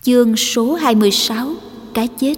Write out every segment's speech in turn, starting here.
Chương số 26: Cái chết.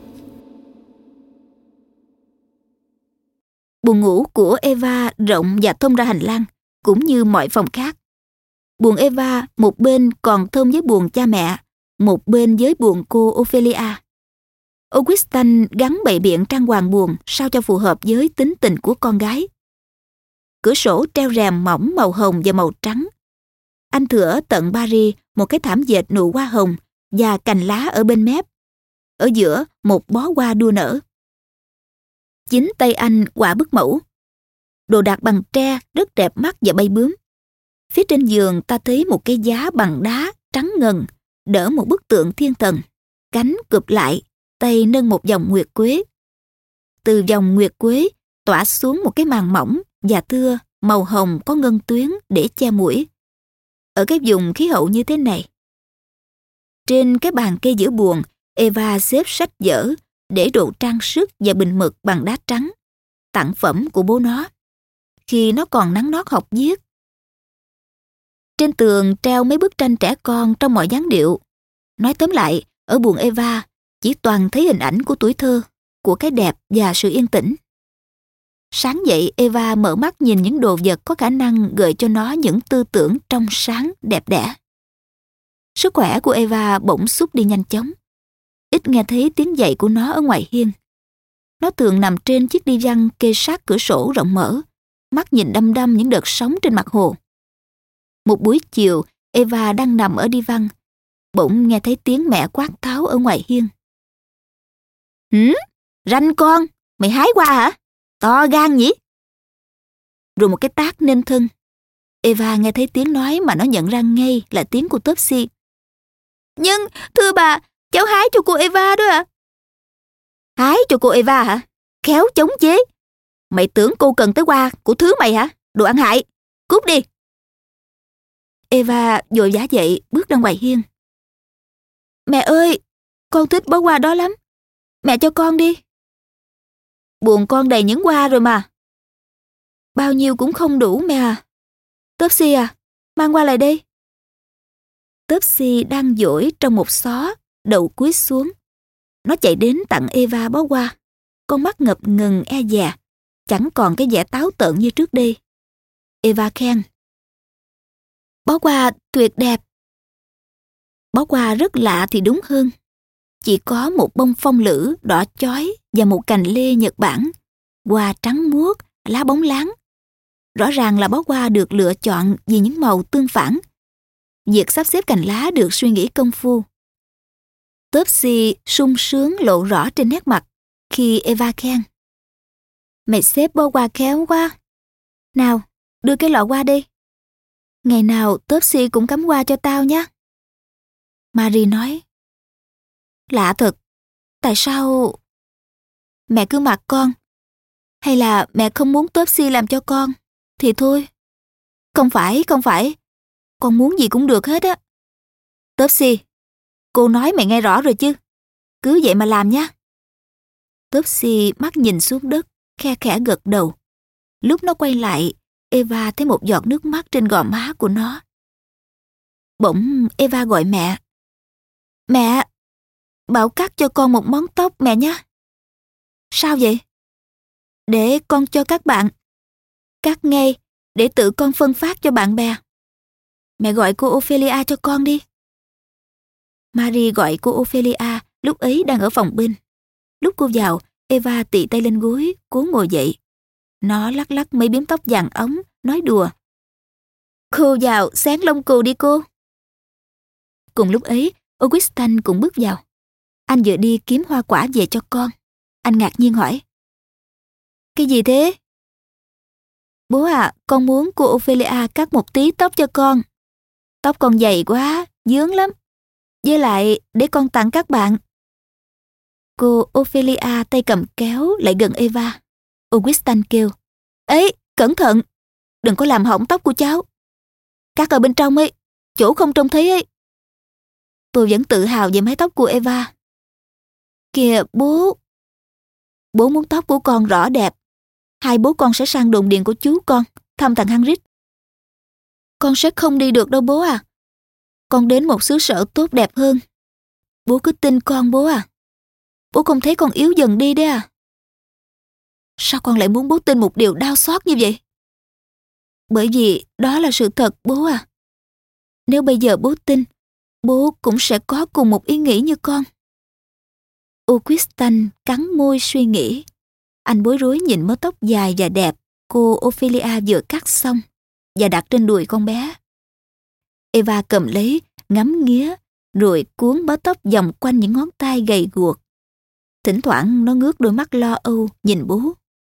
Buồng ngủ của Eva rộng và thông ra hành lang, cũng như mọi phòng khác. Buồng Eva một bên còn thông với buồng cha mẹ, một bên với buồng cô Ophelia. Augustin gắn bày biện trang hoàng buồng sao cho phù hợp với tính tình của con gái. Cửa sổ treo rèm mỏng màu hồng và màu trắng. Anh thửa tận Paris một cái thảm dệt nụ hoa hồng và cành lá ở bên mép. Ở giữa một bó hoa đua nở. Chính tay anh quả bức mẫu. Đồ đạc bằng tre rất đẹp mắt và bay bướm. Phía trên giường ta thấy một cái giá bằng đá trắng ngần đỡ một bức tượng thiên thần, cánh cụp lại, tay nâng một vòng nguyệt quế. Từ vòng nguyệt quế tỏa xuống một cái màn mỏng và thưa màu hồng có ngân tuyến để che mũi. Ở cái vùng khí hậu như thế này. Trên cái bàn kê giữa buồng, Eva xếp sách vở, để đồ trang sức và bình mực bằng đá trắng, tặng phẩm của bố nó, khi nó còn nắn nót học viết. Trên tường treo mấy bức tranh trẻ con trong mọi dáng điệu. Nói tóm lại, ở buồng Eva chỉ toàn thấy hình ảnh của tuổi thơ, của cái đẹp và sự yên tĩnh. Sáng dậy, Eva mở mắt nhìn những đồ vật có khả năng gợi cho nó những tư tưởng trong sáng, đẹp đẽ. Sức khỏe của Eva bỗng sút đi nhanh chóng. Ít nghe thấy tiếng giày của nó ở ngoài hiên. Nó thường nằm trên chiếc đi văng kê sát cửa sổ rộng mở, mắt nhìn đăm đăm những đợt sóng trên mặt hồ. Một buổi chiều, Eva đang nằm ở đi văng, bỗng nghe thấy tiếng mẹ quát tháo ở ngoài hiên. Ranh con, mày hái qua hả? To gan nhỉ? Rồi một cái tát nên thân. Eva nghe thấy tiếng nói mà nó nhận ra ngay là tiếng của Topsy. Nhưng, thưa bà, cháu hái cho cô Eva đó ạ. Hái cho cô Eva hả? Khéo chống chế. Mày tưởng cô cần tới hoa của thứ mày hả? Đồ ăn hại. Cút đi. Eva vội vã dậy bước ra ngoài hiên. Mẹ ơi, con thích bó hoa đó lắm. Mẹ cho con đi. Buồng con đầy những hoa rồi mà. Bao nhiêu cũng không đủ mẹ à. Topsy à, mang hoa lại đây. Topsy đang dỗi trong một xó, đầu cúi xuống. Nó chạy đến tặng Eva bó hoa. Con mắt ngập ngừng e dè, chẳng còn cái vẻ táo tợn như trước đây. Eva khen. Bó hoa tuyệt đẹp. Bó hoa rất lạ thì đúng hơn. Chỉ có một bông phong lữ đỏ chói và một cành lê Nhật Bản. Hoa trắng muốt, lá bóng láng. Rõ ràng là bó hoa được lựa chọn vì những màu tương phản. Việc sắp xếp cành lá được suy nghĩ công phu. Topsy sung sướng lộ rõ trên nét mặt khi Eva khen. Mày xếp bó hoa khéo quá. Nào, đưa cái lọ hoa đi. Ngày nào Topsy cũng cắm hoa cho tao nhé. Marie nói. Lạ thật, tại sao... Mẹ cứ mặc con. Hay là mẹ không muốn Topsy làm cho con, thì thôi. Không phải. Con muốn gì cũng được hết á. Topsy, cô nói mày nghe rõ rồi chứ. Cứ vậy mà làm nhé. Topsy mắt nhìn xuống đất, khe khẽ gật đầu. Lúc nó quay lại, Eva thấy một giọt nước mắt trên gò má của nó. Bỗng Eva gọi mẹ. Mẹ, bảo cắt cho con một món tóc mẹ nhé. Sao vậy? Để con cho các bạn. Cắt ngay, để tự con phân phát cho bạn bè. Mẹ gọi cô Ophelia cho con đi. Marie gọi cô Ophelia lúc ấy đang ở phòng bên. Lúc cô vào, Eva tị tay lên gối, cố ngồi dậy. Nó lắc lắc mấy biếm tóc vàng óng, nói đùa. Cô vào xén lông cừu đi cô. Cùng lúc ấy, Augustin cũng bước vào. Anh vừa đi kiếm hoa quả về cho con. Anh ngạc nhiên hỏi. Cái gì thế? Bố à, con muốn cô Ophelia cắt một tí tóc cho con. Tóc con dày quá, vướng lắm. Với lại, để con tặng các bạn. Cô Ophelia tay cầm kéo lại gần Eva. Augustin kêu. Ấy, cẩn thận. Đừng có làm hỏng tóc của cháu. Cắt ở bên trong ấy, chỗ không trông thấy ấy. Tôi vẫn tự hào về mái tóc của Eva. Kìa bố. Bố muốn tóc của con rõ đẹp. Hai bố con sẽ sang đồn điện của chú con, thăm thằng Heinrich. Con sẽ không đi được đâu bố à. Con đến một xứ sở tốt đẹp hơn. Bố cứ tin con bố à. Bố không thấy con yếu dần đi đấy à? Sao con lại muốn bố tin một điều đau xót như vậy? Bởi vì đó là sự thật bố à. Nếu bây giờ bố tin, bố cũng sẽ có cùng một ý nghĩ như con. Augustin cắn môi suy nghĩ. Anh bối rối nhìn mớ tóc dài và đẹp cô Ophelia vừa cắt xong và đặt trên đùi con bé. Eva cầm lấy, ngắm nghía, rồi cuốn mớ tóc vòng quanh những ngón tay gầy guộc. Thỉnh thoảng nó ngước đôi mắt lo âu nhìn bố.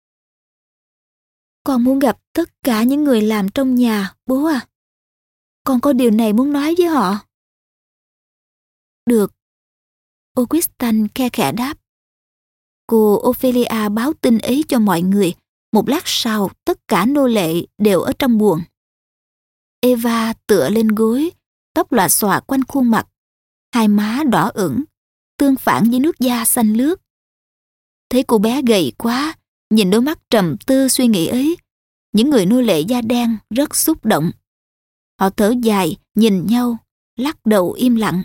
Con muốn gặp tất cả những người làm trong nhà, bố à. Con có điều này muốn nói với họ. Được. Augustin khe khẽ đáp. Cô Ophelia báo tin ấy cho mọi người. Một lát sau, tất cả nô lệ đều ở trong buồng. Eva tựa lên gối, tóc lòa xòa quanh khuôn mặt, hai má đỏ ửng, tương phản với nước da xanh lướt. Thấy cô bé gầy quá, nhìn đôi mắt trầm tư suy nghĩ ấy, những người nô lệ da đen rất xúc động. Họ thở dài, nhìn nhau, lắc đầu im lặng.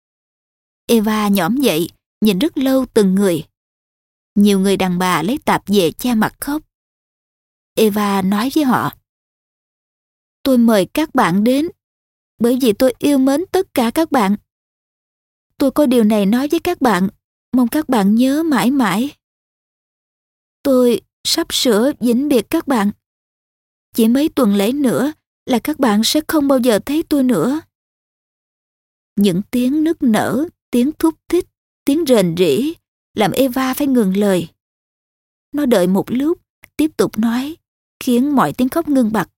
Eva nhõm dậy, nhìn rất lâu từng người. Nhiều người đàn bà lấy tạp dề che mặt khóc. Eva nói với họ. Tôi mời các bạn đến, bởi vì tôi yêu mến tất cả các bạn. Tôi có điều này nói với các bạn, mong các bạn nhớ mãi mãi. Tôi sắp sửa vĩnh biệt các bạn. Chỉ mấy tuần lễ nữa là các bạn sẽ không bao giờ thấy tôi nữa. Những tiếng nức nở, tiếng thúc thích, tiếng rền rĩ làm Eva phải ngừng lời. Nó đợi một lúc, tiếp tục nói, khiến mọi tiếng khóc ngưng bặt.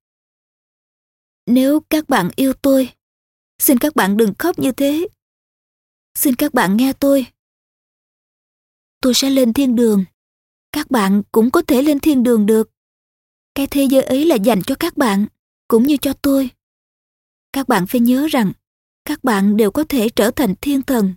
Nếu các bạn yêu tôi, xin các bạn đừng khóc như thế. Xin các bạn nghe tôi. Tôi sẽ lên thiên đường. Các bạn cũng có thể lên thiên đường được. Cái thế giới ấy là dành cho các bạn, cũng như cho tôi. Các bạn phải nhớ rằng, các bạn đều có thể trở thành thiên thần.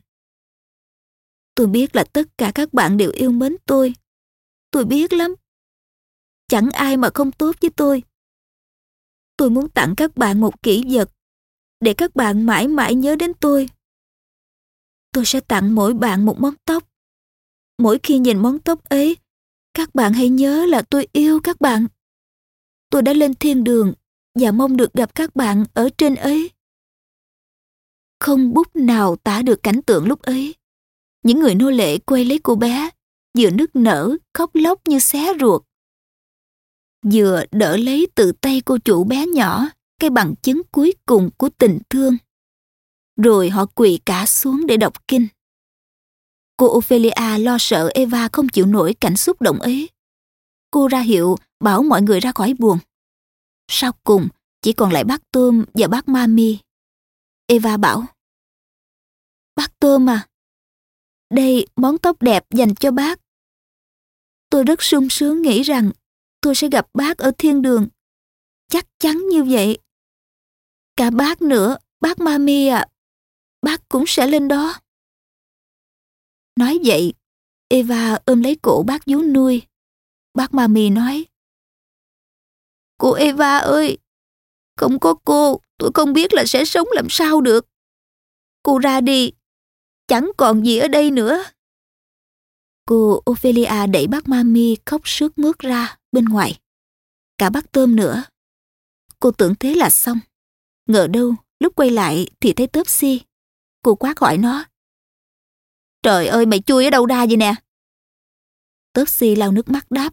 Tôi biết là tất cả các bạn đều yêu mến tôi. Tôi biết lắm. Chẳng ai mà không tốt với tôi. Tôi muốn tặng các bạn một kỷ vật, để các bạn mãi mãi nhớ đến tôi. Tôi sẽ tặng mỗi bạn một món tóc. Mỗi khi nhìn món tóc ấy, các bạn hãy nhớ là tôi yêu các bạn. Tôi đã lên thiên đường và mong được gặp các bạn ở trên ấy. Không bút nào tả được cảnh tượng lúc ấy. Những người nô lệ quay lấy cô bé, vừa nức nở, khóc lóc như xé ruột, vừa đỡ lấy từ tay cô chủ bé nhỏ cái bằng chứng cuối cùng của tình thương. Rồi họ quỳ cả xuống để đọc kinh. Cô Ophelia lo sợ Eva không chịu nổi cảnh xúc động ấy. Cô ra hiệu bảo mọi người ra khỏi buồng. Sau cùng chỉ còn lại bác Tôm và bác Mami. Eva bảo, bác Tôm à, đây món tóc đẹp dành cho bác. Tôi rất sung sướng nghĩ rằng tôi sẽ gặp bác ở thiên đường. Chắc chắn như vậy. Cả bác nữa, bác Mami à, bác cũng sẽ lên đó. Nói vậy, Eva ôm lấy cổ bác vú nuôi. Bác Mami nói, cô Eva ơi, không có cô, tôi không biết là sẽ sống làm sao được. Cô ra đi, chẳng còn gì ở đây nữa. Cô Ophelia đẩy bác Mami khóc sướt mướt ra bên ngoài. Cả bác Tôm nữa. Cô tưởng thế là xong. Ngờ đâu, lúc quay lại thì thấy Topsy. Cô quát gọi nó. Trời ơi, mày chui ở đâu ra vậy nè? Topsy lau nước mắt đáp.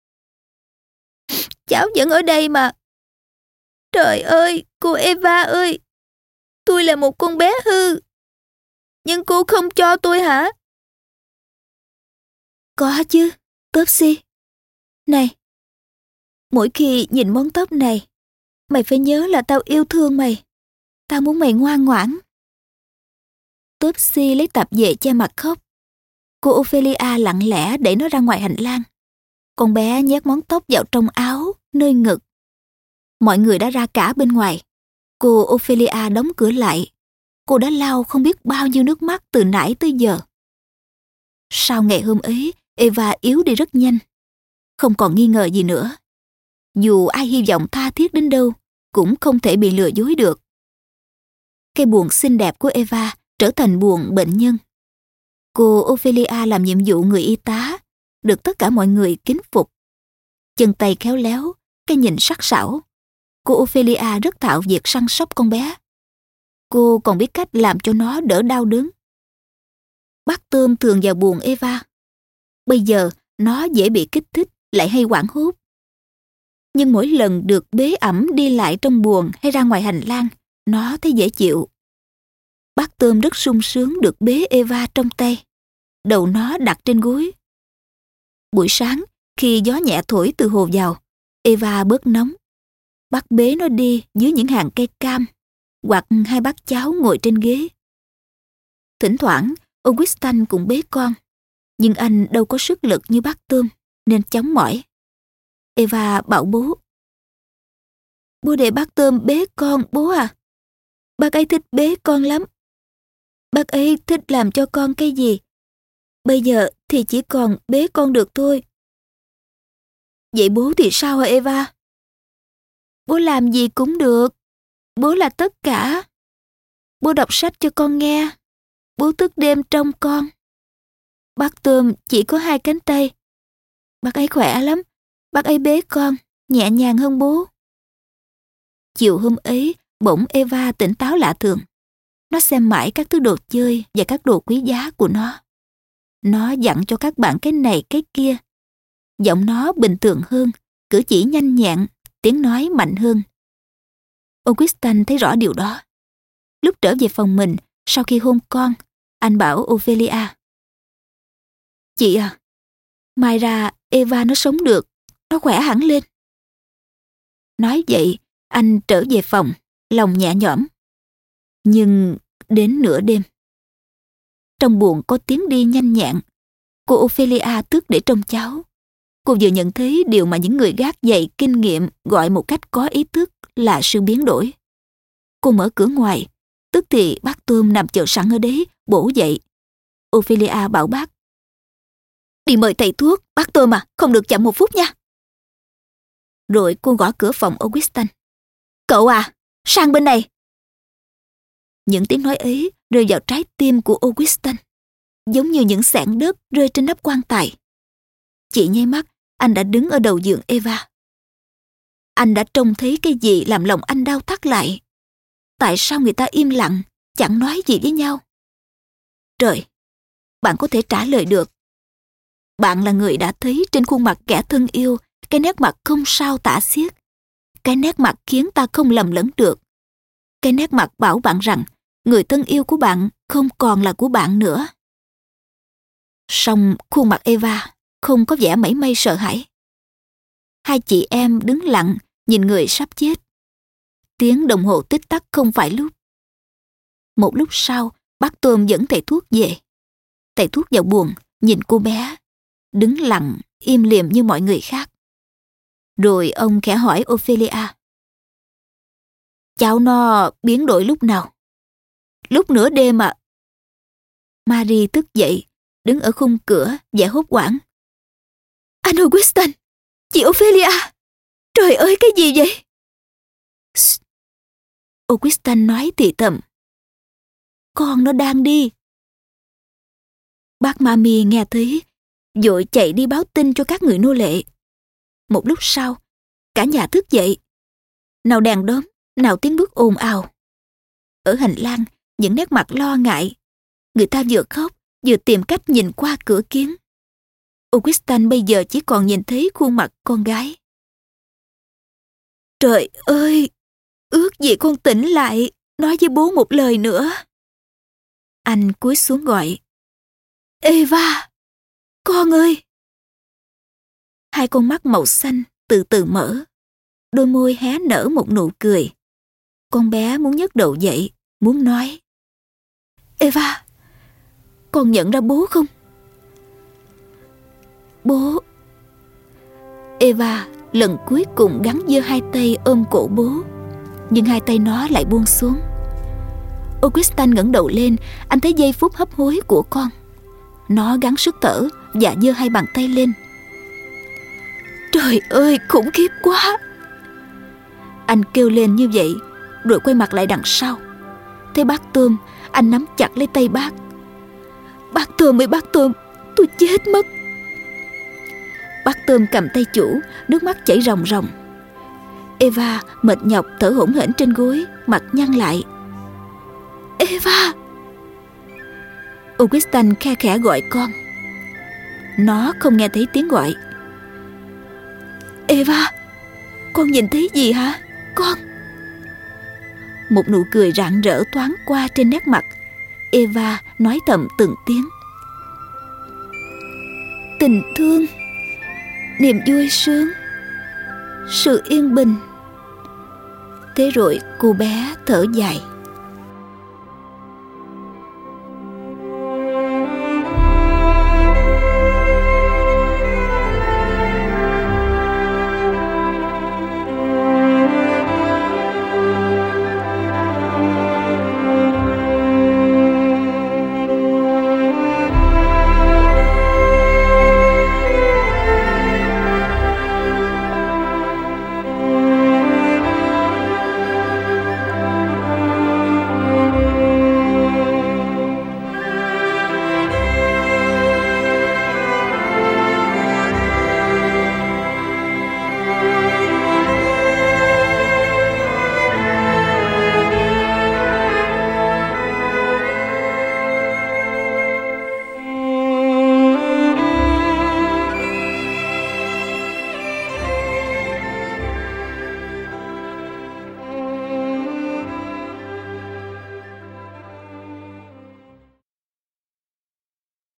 Cháu vẫn ở đây mà. Trời ơi, cô Eva ơi, tôi là một con bé hư. Nhưng cô không cho tôi hả? Có chứ, Topsy. Này, mỗi khi nhìn món tóc này, mày phải nhớ là tao yêu thương mày. Tao muốn mày ngoan ngoãn. Topsy lấy tạp dề che mặt khóc. Cô Ophelia lặng lẽ đẩy nó ra ngoài hành lang. Con bé nhét món tóc vào trong áo, nơi ngực. Mọi người đã ra cả bên ngoài. Cô Ophelia đóng cửa lại. Cô đã lau không biết bao nhiêu nước mắt từ nãy tới giờ. Sau ngày hôm ấy, Eva yếu đi rất nhanh. Không còn nghi ngờ gì nữa. Dù ai hy vọng tha thiết đến đâu, cũng không thể bị lừa dối được. Cái buồng xinh đẹp của Eva trở thành buồng bệnh nhân. Cô Ophelia làm nhiệm vụ người y tá, được tất cả mọi người kính phục. Chân tay khéo léo, cái nhìn sắc sảo. Cô Ophelia rất thạo việc săn sóc con bé. Cô còn biết cách làm cho nó đỡ đau đớn. Bác Tôm thường vào buồng Eva. Bây giờ nó dễ bị kích thích, lại hay hoảng hốt. Nhưng mỗi lần được bế ẵm đi lại trong buồng hay ra ngoài hành lang, nó thấy dễ chịu. Bác Tôm rất sung sướng được bế Eva trong tay, đầu nó đặt trên gối. Buổi sáng, khi gió nhẹ thổi từ hồ vào, Eva bớt nóng. Bác bế nó đi dưới những hàng cây cam, hoặc hai bác cháu ngồi trên ghế. Thỉnh thoảng, Augustin cũng bế con, nhưng anh đâu có sức lực như bác Tôm, nên chóng mỏi. Eva bảo bố: "Bố để bác Tôm bế con, bố à. Bác ấy thích bế con lắm. Bác ấy thích làm cho con cái gì. Bây giờ thì chỉ còn bế con được thôi." "Vậy bố thì sao hả Eva?" "Bố làm gì cũng được. Bố là tất cả. Bố đọc sách cho con nghe. Bố thức đêm trông con. Bác Tôm chỉ có 2 cánh tay. Bác ấy khỏe lắm. Bác ấy bế con nhẹ nhàng hơn bố." Chiều hôm ấy, bỗng Eva tỉnh táo lạ thường. Nó xem mãi các thứ đồ chơi và các đồ quý giá của nó. Nó dặn cho các bạn cái này cái kia. Giọng nó bình thường hơn, cử chỉ nhanh nhẹn, tiếng nói mạnh hơn. Augustin thấy rõ điều đó. Lúc trở về phòng mình, sau khi hôn con, anh bảo Ophelia: "Chị à, mai ra Eva nó sống được, nó khỏe hẳn lên." Nói vậy, anh trở về phòng, lòng nhẹ nhõm. Nhưng đến nửa đêm, trong buồng có tiếng đi nhanh nhẹn. Cô Ophelia thức để trông cháu. Cô vừa nhận thấy điều mà những người gác dày kinh nghiệm gọi một cách có ý thức là sự biến đổi. Cô mở cửa ngoài, tức thì bác Tôm nằm chờ sẵn ở đấy, bổ dậy. Ophelia bảo bác: "Đi mời thầy thuốc, bác Tôm à, không được chậm 1 phút nha." Rồi cô gõ cửa phòng Augustin: "Cậu à, sang bên này." Những tiếng nói ấy rơi vào trái tim của Augustin, giống như những xẻng đất rơi trên nắp quan tài. Chỉ nháy mắt, anh đã đứng ở đầu giường Eva. Anh đã trông thấy cái gì làm lòng anh đau thắt lại. Tại sao người ta im lặng, chẳng nói gì với nhau? Trời, bạn có thể trả lời được. Bạn là người đã thấy trên khuôn mặt kẻ thân yêu cái nét mặt không sao tả xiết, cái nét mặt khiến ta không lầm lẫn được, cái nét mặt bảo bạn rằng người thân yêu của bạn không còn là của bạn nữa. Song khuôn mặt Eva không có vẻ mảy may sợ hãi. Hai chị em đứng lặng nhìn người sắp chết. Tiếng đồng hồ tích tắc không phải lúc. Một lúc sau, bác Tôm dẫn thầy thuốc về. Thầy thuốc vào buồng, nhìn cô bé, đứng lặng, im lìm như mọi người khác. Rồi ông khẽ hỏi Ophelia: "Cháu nó biến đổi lúc nào?" "Lúc nửa đêm ạ." Marie thức dậy, đứng ở khung cửa, vẻ hốt hoảng. "Anh Augustin! Chị Ophelia! Trời ơi, cái gì vậy?" "Shh!" Augustin nói thì thầm. "Con nó đang đi." Bác Mami nghe thấy, vội chạy đi báo tin cho các người nô lệ. Một lúc sau, cả nhà thức dậy. Nào đèn đóm, nào tiếng bước ồn ào. Ở hành lang, những nét mặt lo ngại. Người ta vừa khóc, vừa tìm cách nhìn qua cửa kiến. Augustin bây giờ chỉ còn nhìn thấy khuôn mặt con gái. "Trời ơi! Ước gì con tỉnh lại, nói với bố một lời nữa." Anh cúi xuống gọi: "Eva! Con ơi!" Hai con mắt màu xanh từ từ mở. Đôi môi hé nở một nụ cười. Con bé muốn nhấc đầu dậy, muốn nói: "Eva! Con nhận ra bố không?" "Bố..." Eva lần cuối cùng gắng giơ hai tay ôm cổ bố, nhưng hai tay nó lại buông xuống. Augustin ngẩng đầu lên, anh thấy giây phút hấp hối của con. Nó gắng sức thở và giơ hai bàn tay lên. "Trời ơi, khủng khiếp quá!" Anh kêu lên như vậy, rồi quay mặt lại đằng sau. Thấy bác Tôm, anh nắm chặt lấy tay bác. Bác Tôm ơi bác Tôm, tôi chết mất. Bác Tôm cầm tay chủ, nước mắt chảy ròng ròng. Eva mệt nhọc thở hổn hển trên gối, mặt nhăn lại. Eva! Augustin khe khẽ gọi con. Nó không nghe thấy tiếng gọi. Eva, con nhìn thấy gì hả con? Một nụ cười rạng rỡ thoáng qua trên nét mặt. Eva nói thầm từng tiếng. Tình thương, niềm vui sướng, sự yên bình. Thế rồi cô bé thở dài.